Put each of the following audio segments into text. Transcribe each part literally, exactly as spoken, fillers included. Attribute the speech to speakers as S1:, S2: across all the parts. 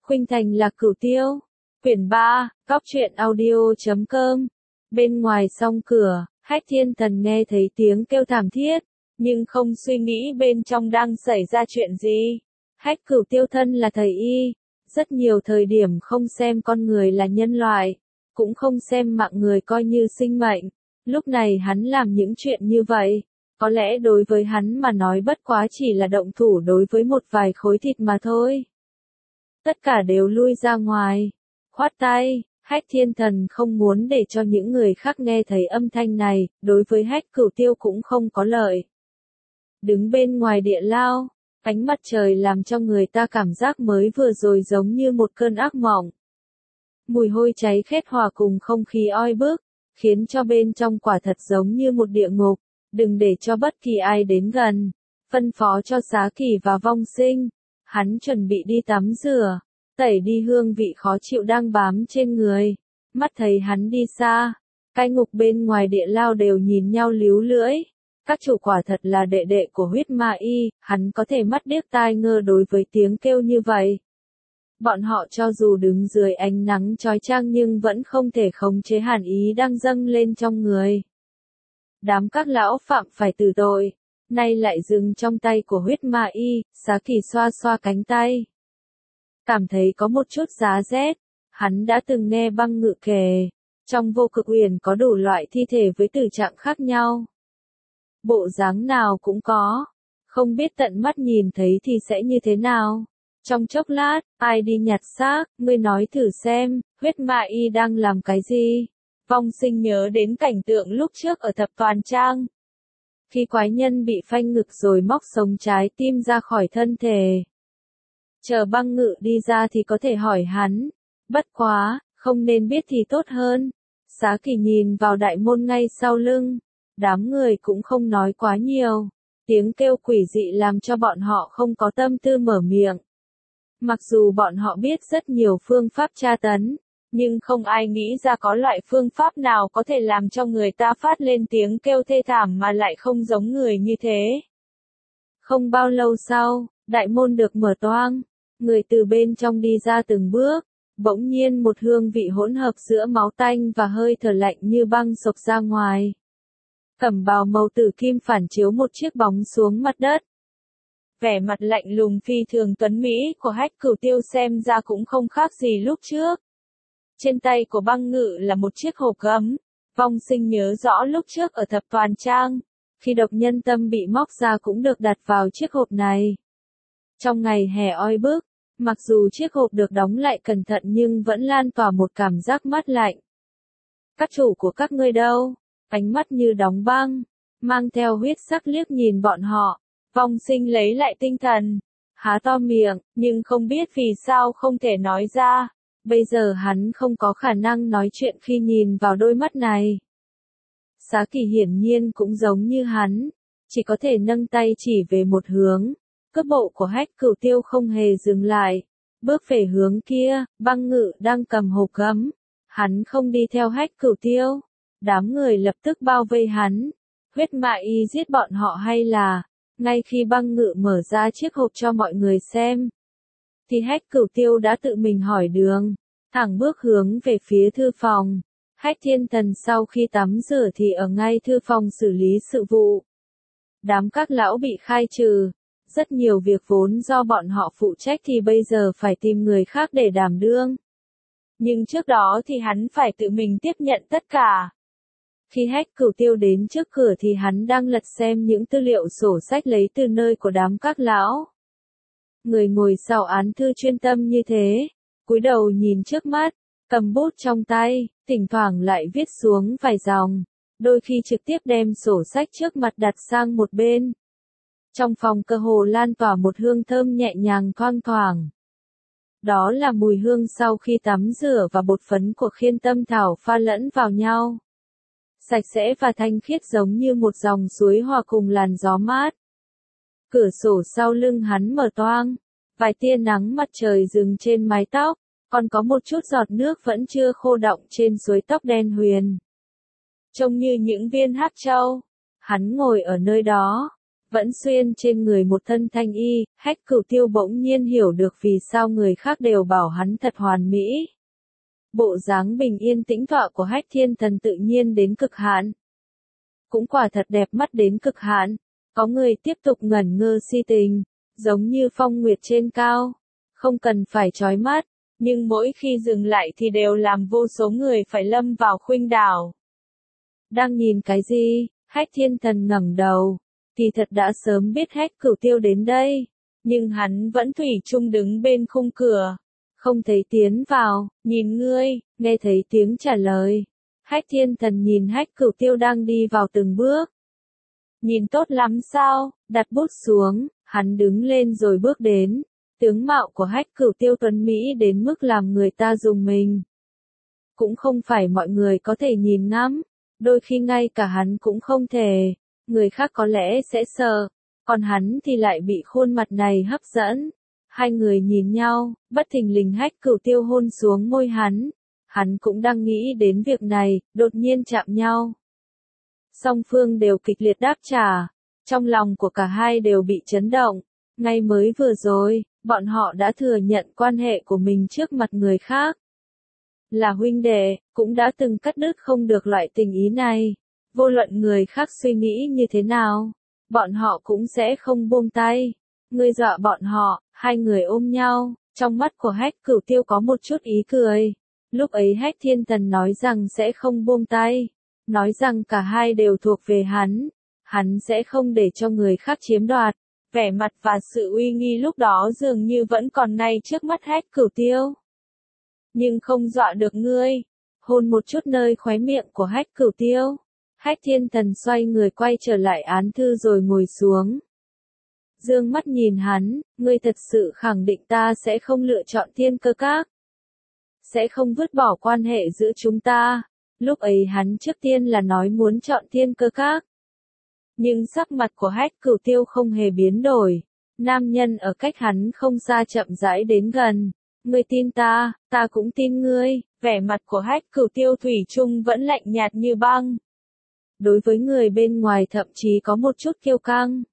S1: Khuynh Thành Lạc Cửu Tiêu. Quyển ba, cóc truyện audio chấm com. Bên ngoài song cửa, Hách Thiên Thần nghe thấy tiếng kêu thảm thiết, nhưng không suy nghĩ bên trong đang xảy ra chuyện gì. Hách Cửu Tiêu thân là thầy y, rất nhiều thời điểm không xem con người là nhân loại, cũng không xem mạng người coi như sinh mệnh. Lúc này hắn làm những chuyện như vậy, có lẽ đối với hắn mà nói bất quá chỉ là động thủ đối với một vài khối thịt mà thôi. Tất cả đều lui ra ngoài, khoát tay. Hách Thiên Thần không muốn để cho những người khác nghe thấy âm thanh này, đối với Hách Cửu Tiêu cũng không có lợi. Đứng bên ngoài địa lao, ánh mặt trời làm cho người ta cảm giác mới vừa rồi giống như một cơn ác mộng. Mùi hôi cháy khét hòa cùng không khí oi bức, khiến cho bên trong quả thật giống như một địa ngục, đừng để cho bất kỳ ai đến gần. Phân phó cho Xá Kỳ và Vong Sinh, hắn chuẩn bị đi tắm rửa, tẩy đi hương vị khó chịu đang bám trên người. Mắt thấy hắn đi xa, cai ngục bên ngoài địa lao đều nhìn nhau líu lưỡi. Các chủ quả thật là đệ đệ của huyết ma y, hắn có thể mắt điếc tai ngơ đối với tiếng kêu như vậy. Bọn họ cho dù đứng dưới ánh nắng chói chang nhưng vẫn không thể khống chế hàn ý đang dâng lên trong người. Đám các lão phạm phải tử tội, nay lại dừng trong tay của huyết ma y. Xá Kỳ xoa xoa cánh tay, cảm thấy có một chút giá rét. Hắn đã từng nghe Băng Ngự kể, trong Vô Cực Uyển có đủ loại thi thể với tử trạng khác nhau. Bộ dáng nào cũng có, không biết tận mắt nhìn thấy thì sẽ như thế nào. Trong chốc lát, ai đi nhặt xác, ngươi nói thử xem, huyết ma y đang làm cái gì? Vong Sinh nhớ đến cảnh tượng lúc trước ở Thập Toàn Trang. Khi quái nhân bị phanh ngực rồi móc sống trái tim ra khỏi thân thể. Chờ Băng Ngự đi ra thì có thể hỏi hắn. Bất quá, không nên biết thì tốt hơn. Xá Kỳ nhìn vào đại môn ngay sau lưng. Đám người cũng không nói quá nhiều. Tiếng kêu quỷ dị làm cho bọn họ không có tâm tư mở miệng. Mặc dù bọn họ biết rất nhiều phương pháp tra tấn, nhưng không ai nghĩ ra có loại phương pháp nào có thể làm cho người ta phát lên tiếng kêu thê thảm mà lại không giống người như thế. Không bao lâu sau, đại môn được mở toang, người từ bên trong đi ra từng bước, bỗng nhiên một hương vị hỗn hợp giữa máu tanh và hơi thở lạnh như băng xộc ra ngoài. Cẩm bào màu tử kim phản chiếu một chiếc bóng xuống mặt đất. Vẻ mặt lạnh lùng phi thường tuấn mỹ của Hách Cửu Tiêu xem ra cũng không khác gì lúc trước. Trên tay của Băng Ngự là một chiếc hộp gấm. Vong Sinh nhớ rõ lúc trước ở Thập Toàn Trang, khi độc nhân tâm bị móc ra cũng được đặt vào chiếc hộp này. Trong ngày hè oi bức, mặc dù chiếc hộp được đóng lại cẩn thận nhưng vẫn lan tỏa một cảm giác mát lạnh. Các chủ của các ngươi đâu? Ánh mắt như đóng băng, mang theo huyết sắc liếc nhìn bọn họ. Vong Sinh lấy lại tinh thần, há to miệng, nhưng không biết vì sao không thể nói ra. Bây giờ hắn không có khả năng nói chuyện khi nhìn vào đôi mắt này. Xá Kỳ hiển nhiên cũng giống như hắn, chỉ có thể nâng tay chỉ về một hướng. Cước bộ của Hách Cửu Tiêu không hề dừng lại, bước về hướng kia. Băng Ngự đang cầm hộp gấm, hắn không đi theo Hách Cửu Tiêu. Đám người lập tức bao vây hắn. Huyết ma y giết bọn họ hay là... Ngay khi Băng Ngự mở ra chiếc hộp cho mọi người xem, thì Hách Cửu Tiêu đã tự mình hỏi đường, thẳng bước hướng về phía thư phòng. Hách Thiên Thần sau khi tắm rửa thì ở ngay thư phòng xử lý sự vụ. Đám các lão bị khai trừ, rất nhiều việc vốn do bọn họ phụ trách thì bây giờ phải tìm người khác để đảm đương. Nhưng trước đó thì hắn phải tự mình tiếp nhận tất cả. Khi Hách Cửu Tiêu đến trước cửa thì hắn đang lật xem những tư liệu sổ sách lấy từ nơi của đám các lão. Người ngồi sau án thư chuyên tâm như thế, cúi đầu nhìn trước mắt, cầm bút trong tay, thỉnh thoảng lại viết xuống vài dòng, đôi khi trực tiếp đem sổ sách trước mặt đặt sang một bên. Trong phòng cơ hồ lan tỏa một hương thơm nhẹ nhàng thoang thoảng. Đó là mùi hương sau khi tắm rửa và bột phấn của khiên tâm thảo pha lẫn vào nhau. Sạch sẽ và thanh khiết giống như một dòng suối hòa cùng làn gió mát. Cửa sổ sau lưng hắn mở toang, vài tia nắng mặt trời dừng trên mái tóc, còn có một chút giọt nước vẫn chưa khô đọng trên suối tóc đen huyền. Trông như những viên hắc châu, hắn ngồi ở nơi đó, vẫn xuyên trên người một thân thanh y, Hách Cửu Tiêu bỗng nhiên hiểu được vì sao người khác đều bảo hắn thật hoàn mỹ. Bộ dáng bình yên tĩnh tọa của Hách Thiên Thần tự nhiên đến cực hạn. Cũng quả thật đẹp mắt đến cực hạn, có người tiếp tục ngẩn ngơ si tình, giống như phong nguyệt trên cao, không cần phải chói mắt, nhưng mỗi khi dừng lại thì đều làm vô số người phải lâm vào khuynh đảo. Đang nhìn cái gì? Hách Thiên Thần ngẩng đầu, kỳ thật đã sớm biết Hách Cửu Tiêu đến đây, nhưng hắn vẫn thủy chung đứng bên khung cửa, không thấy tiến vào, nhìn ngươi, nghe thấy tiếng trả lời. Hách Thiên Thần nhìn Hách Cửu Tiêu đang đi vào từng bước. Nhìn tốt lắm sao? Đặt bút xuống, hắn đứng lên rồi bước đến. Tướng mạo của Hách Cửu Tiêu tuấn mỹ đến mức làm người ta rùng mình. Cũng không phải mọi người có thể nhìn ngắm, đôi khi ngay cả hắn cũng không thể. Người khác có lẽ sẽ sợ, còn hắn thì lại bị khuôn mặt này hấp dẫn. Hai người nhìn nhau, bất thình lình Hách Cửu Tiêu hôn xuống môi hắn. Hắn cũng đang nghĩ đến việc này, đột nhiên chạm nhau. Song phương đều kịch liệt đáp trả, trong lòng của cả hai đều bị chấn động. Ngay mới vừa rồi, bọn họ đã thừa nhận quan hệ của mình trước mặt người khác. Là huynh đệ, cũng đã từng cắt đứt không được loại tình ý này. Vô luận người khác suy nghĩ như thế nào, bọn họ cũng sẽ không buông tay. Ngươi dọa bọn họ, hai người ôm nhau, trong mắt của Hách Cửu Tiêu có một chút ý cười. Lúc ấy Hách Thiên Thần nói rằng sẽ không buông tay, nói rằng cả hai đều thuộc về hắn, hắn sẽ không để cho người khác chiếm đoạt. Vẻ mặt và sự uy nghi lúc đó dường như vẫn còn ngay trước mắt Hách Cửu Tiêu. Nhưng không dọa được ngươi. Hôn một chút nơi khóe miệng của Hách Cửu Tiêu. Hách Thiên Thần xoay người quay trở lại án thư rồi ngồi xuống. Dương mắt nhìn hắn, ngươi thật sự khẳng định ta sẽ không lựa chọn Thiên Cơ Các. Sẽ không vứt bỏ quan hệ giữa chúng ta. Lúc ấy hắn trước tiên là nói muốn chọn Thiên Cơ Các. Nhưng sắc mặt của Hách Cửu Tiêu không hề biến đổi. Nam nhân ở cách hắn không xa chậm rãi đến gần. Ngươi tin ta, ta cũng tin ngươi. Vẻ mặt của Hách Cửu Tiêu thủy chung vẫn lạnh nhạt như băng. Đối với người bên ngoài thậm chí có một chút kiêu căng.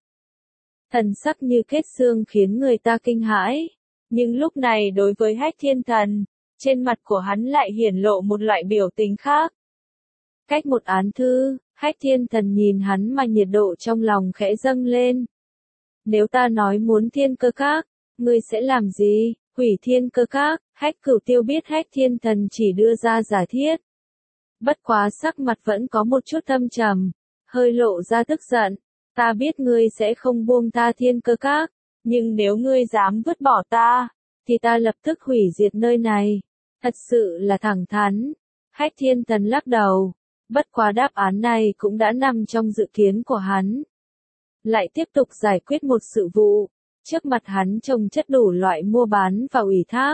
S1: Thần sắc như kết xương khiến người ta kinh hãi. Nhưng lúc này đối với Hách Thiên Thần, trên mặt của hắn lại hiển lộ một loại biểu tình khác. Cách một án thư, Hách Thiên Thần nhìn hắn mà nhiệt độ trong lòng khẽ dâng lên. Nếu ta nói muốn Thiên Cơ Các, ngươi sẽ làm gì? Hủy Thiên Cơ Các? Hách Cửu Tiêu biết Hách Thiên Thần chỉ đưa ra giả thiết. Bất quá sắc mặt vẫn có một chút thâm trầm, hơi lộ ra tức giận. Ta biết ngươi sẽ không buông ta Thiên Cơ Các, nhưng nếu ngươi dám vứt bỏ ta, thì ta lập tức hủy diệt nơi này. Thật sự là thẳng thắn. Hách Thiên Thần lắc đầu. Bất quá đáp án này cũng đã nằm trong dự kiến của hắn. Lại tiếp tục giải quyết một sự vụ. Trước mặt hắn trồng chất đủ loại mua bán và ủy thác.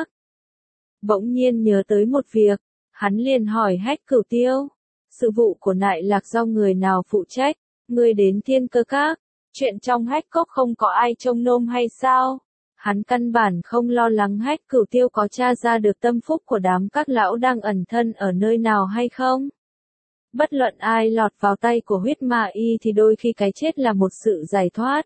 S1: Bỗng nhiên nhớ tới một việc. Hắn liền hỏi Hách Cửu Tiêu. Sự vụ của Nại Lạc do người nào phụ trách? Ngươi đến Thiên Cơ Các. Chuyện trong Hách Cốc không có ai trông nom hay sao? Hắn căn bản không lo lắng Hách Cửu Tiêu có tra ra được tâm phúc của đám các lão đang ẩn thân ở nơi nào hay không? Bất luận ai lọt vào tay của huyết ma y thì đôi khi cái chết là một sự giải thoát.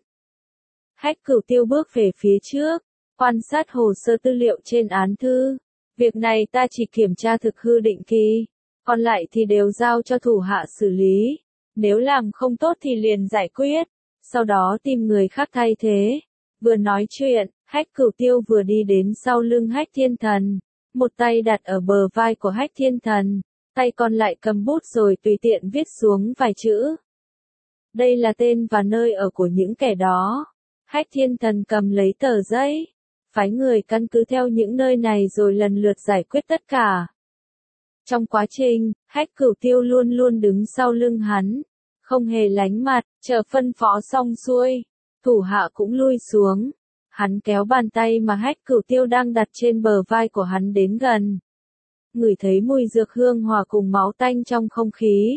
S1: Hách Cửu Tiêu bước về phía trước, quan sát hồ sơ tư liệu trên án thư. Việc này ta chỉ kiểm tra thực hư định kỳ, còn lại thì đều giao cho thủ hạ xử lý. Nếu làm không tốt thì liền giải quyết, sau đó tìm người khác thay thế. Vừa nói chuyện, Hách Cửu Tiêu vừa đi đến sau lưng Hách Thiên Thần, một tay đặt ở bờ vai của Hách Thiên Thần, tay còn lại cầm bút rồi tùy tiện viết xuống vài chữ. Đây là tên và nơi ở của những kẻ đó. Hách Thiên Thần cầm lấy tờ giấy, phái người căn cứ theo những nơi này rồi lần lượt giải quyết tất cả. Trong quá trình, Hách Cửu Tiêu luôn luôn đứng sau lưng hắn, không hề lánh mặt, chờ phân phó xong xuôi, thủ hạ cũng lui xuống. Hắn kéo bàn tay mà Hách Cửu Tiêu đang đặt trên bờ vai của hắn đến gần. Ngửi thấy mùi dược hương hòa cùng máu tanh trong không khí.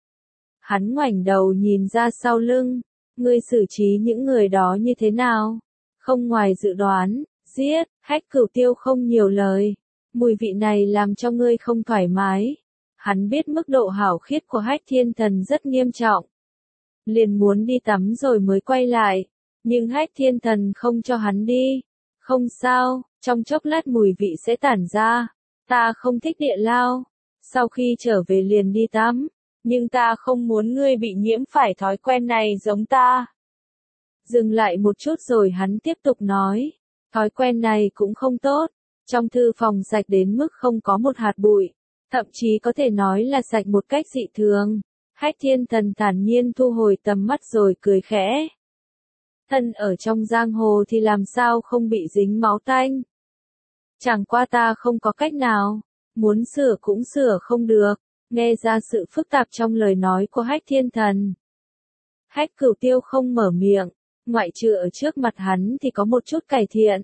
S1: Hắn ngoảnh đầu nhìn ra sau lưng, ngươi xử trí những người đó như thế nào? Không ngoài dự đoán, giết. Hách Cửu Tiêu không nhiều lời. Mùi vị này làm cho ngươi không thoải mái. Hắn biết mức độ hảo khiết của Hách Thiên Thần rất nghiêm trọng. liền muốn đi tắm rồi mới quay lại, nhưng Hách Thiên Thần không cho hắn đi. Không sao, trong chốc lát mùi vị sẽ tản ra, ta không thích địa lao, sau khi trở về liền đi tắm, nhưng ta không muốn ngươi bị nhiễm phải thói quen này giống ta. Dừng lại một chút rồi hắn tiếp tục nói, thói quen này cũng không tốt, trong thư phòng sạch đến mức không có một hạt bụi, thậm chí có thể nói là sạch một cách dị thường. Hách Thiên Thần thản nhiên thu hồi tầm mắt rồi cười khẽ. Thân ở trong giang hồ thì làm sao không bị dính máu tanh. Chẳng qua ta không có cách nào, muốn sửa cũng sửa không được, nghe ra sự phức tạp trong lời nói của Hách Thiên Thần. Hách Cửu Tiêu không mở miệng, ngoại trừ ở trước mặt hắn thì có một chút cải thiện.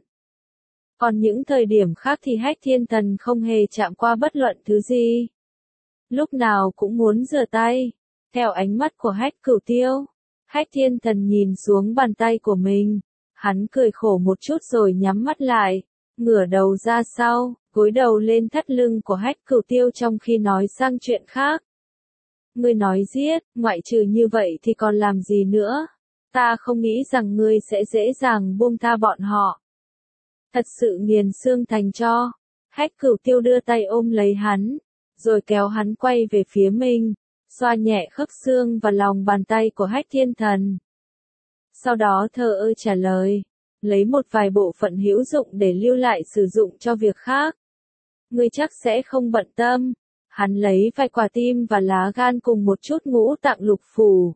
S1: Còn những thời điểm khác thì Hách Thiên Thần không hề chạm qua bất luận thứ gì. Lúc nào cũng muốn rửa tay. Theo ánh mắt của Hách Cửu Tiêu, Hách Thiên Thần nhìn xuống bàn tay của mình, hắn cười khổ một chút rồi nhắm mắt lại, ngửa đầu ra sau, gối đầu lên thắt lưng của Hách Cửu Tiêu trong khi nói sang chuyện khác. Ngươi nói giết, ngoại trừ như vậy thì còn làm gì nữa? Ta không nghĩ rằng ngươi sẽ dễ dàng buông tha bọn họ. Thật sự nghiền xương thành tro. Hách Cửu Tiêu đưa tay ôm lấy hắn, rồi kéo hắn quay về phía mình, xoa nhẹ khớp xương và lòng bàn tay của Hách Thiên Thần. Sau đó thờ ơ trả lời, lấy một vài bộ phận hữu dụng để lưu lại sử dụng cho việc khác. Ngươi chắc sẽ không bận tâm. Hắn lấy vài quả tim và lá gan cùng một chút ngũ tạng lục phủ.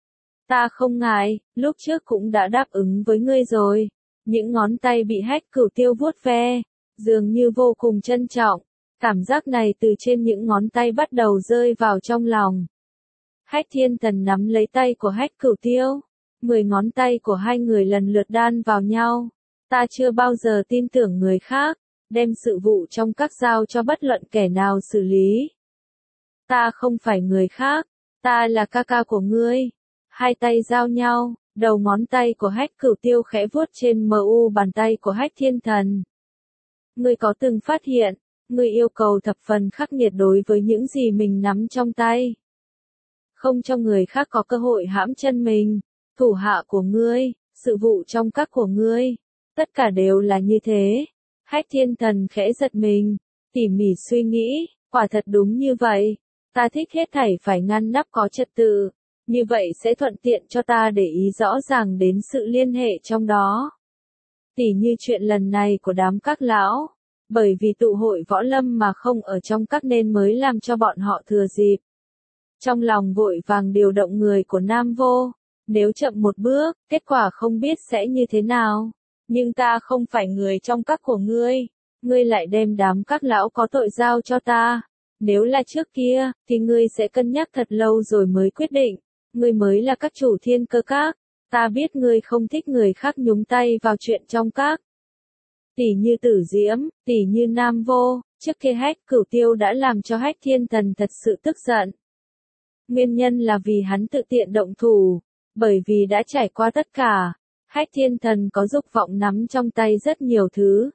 S1: Ta không ngại, lúc trước cũng đã đáp ứng với ngươi rồi. Những ngón tay bị Hách Cửu Tiêu vuốt ve, dường như vô cùng trân trọng. Cảm giác này từ trên những ngón tay bắt đầu rơi vào trong lòng. Hách Thiên Thần nắm lấy tay của Hách Cửu Tiêu. Mười ngón tay của hai người lần lượt đan vào nhau. Ta chưa bao giờ tin tưởng người khác, đem sự vụ trong các giao cho bất luận kẻ nào xử lý. Ta không phải người khác, ta là ca ca của ngươi. Hai tay giao nhau, đầu ngón tay của Hách Cửu Tiêu khẽ vuốt trên mờ u bàn tay của Hách Thiên Thần. Ngươi có từng phát hiện, ngươi yêu cầu thập phần khắc nghiệt đối với những gì mình nắm trong tay. Không cho người khác có cơ hội hãm chân mình, thủ hạ của ngươi, sự vụ trong các của ngươi, tất cả đều là như thế. Hách Thiên Thần khẽ giật mình, tỉ mỉ suy nghĩ, quả thật đúng như vậy. Ta thích hết thảy phải ngăn nắp có trật tự, như vậy sẽ thuận tiện cho ta để ý rõ ràng đến sự liên hệ trong đó. Tỉ như chuyện lần này của đám các lão, bởi vì tụ hội võ lâm mà không ở trong các nên mới làm cho bọn họ thừa dịp. Trong lòng vội vàng điều động người của Nam Vô, nếu chậm một bước, kết quả không biết sẽ như thế nào. Nhưng ta không phải người trong các của ngươi, ngươi lại đem đám các lão có tội giao cho ta. Nếu là trước kia, thì ngươi sẽ cân nhắc thật lâu rồi mới quyết định, ngươi mới là các chủ thiên cơ các. Ta biết ngươi không thích người khác nhúng tay vào chuyện trong các. Tỷ như Tử Diễm, tỷ như Nam Vô, trước kia Hách Cửu Tiêu đã làm cho Hách Thiên Thần thật sự tức giận. Nguyên nhân là vì hắn tự tiện động thủ, bởi vì đã trải qua tất cả, Hách Thiên Thần có dục vọng nắm trong tay rất nhiều thứ.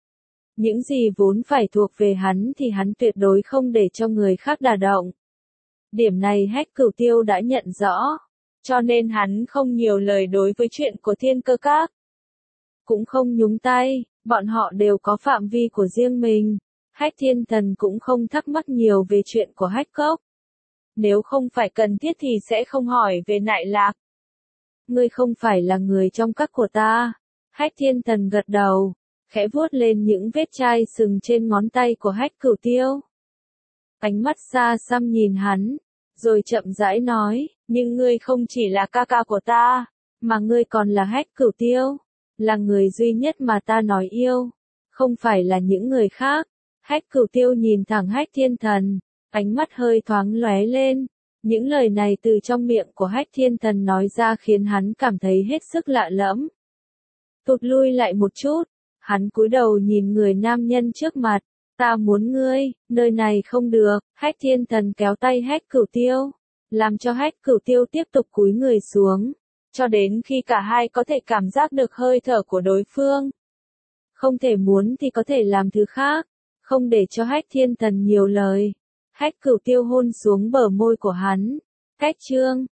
S1: Những gì vốn phải thuộc về hắn thì hắn tuyệt đối không để cho người khác đả động. Điểm này Hách Cửu Tiêu đã nhận rõ, cho nên hắn không nhiều lời đối với chuyện của thiên cơ các. Cũng không nhúng tay, bọn họ đều có phạm vi của riêng mình. Hách Thiên Thần cũng không thắc mắc nhiều về chuyện của Hách Cốc. Nếu không phải cần thiết thì sẽ không hỏi về Nại Lạc. Ngươi không phải là người trong các của ta. Hách Thiên Thần gật đầu, khẽ vuốt lên những vết chai sừng trên ngón tay của Hách Cửu Tiêu. Ánh mắt xa xăm nhìn hắn, rồi chậm rãi nói, nhưng ngươi không chỉ là ca ca của ta, mà ngươi còn là Hách Cửu Tiêu, là người duy nhất mà ta nói yêu, không phải là những người khác. Hách Cửu Tiêu nhìn thẳng Hách Thiên Thần, ánh mắt hơi thoáng lóe lên. Những lời này từ trong miệng của Hách Thiên Thần nói ra khiến hắn cảm thấy hết sức lạ lẫm. Tụt lui lại một chút, hắn cúi đầu nhìn người nam nhân trước mặt. Ta muốn ngươi, nơi này không được. Hách Thiên Thần kéo tay Hách Cửu Tiêu, làm cho Hách Cửu Tiêu tiếp tục cúi người xuống, cho đến khi cả hai có thể cảm giác được hơi thở của đối phương. Không thể muốn thì có thể làm thứ khác, không để cho Hách Thiên Thần nhiều lời. Hách Cửu Tiêu hôn xuống bờ môi của hắn. Cách chương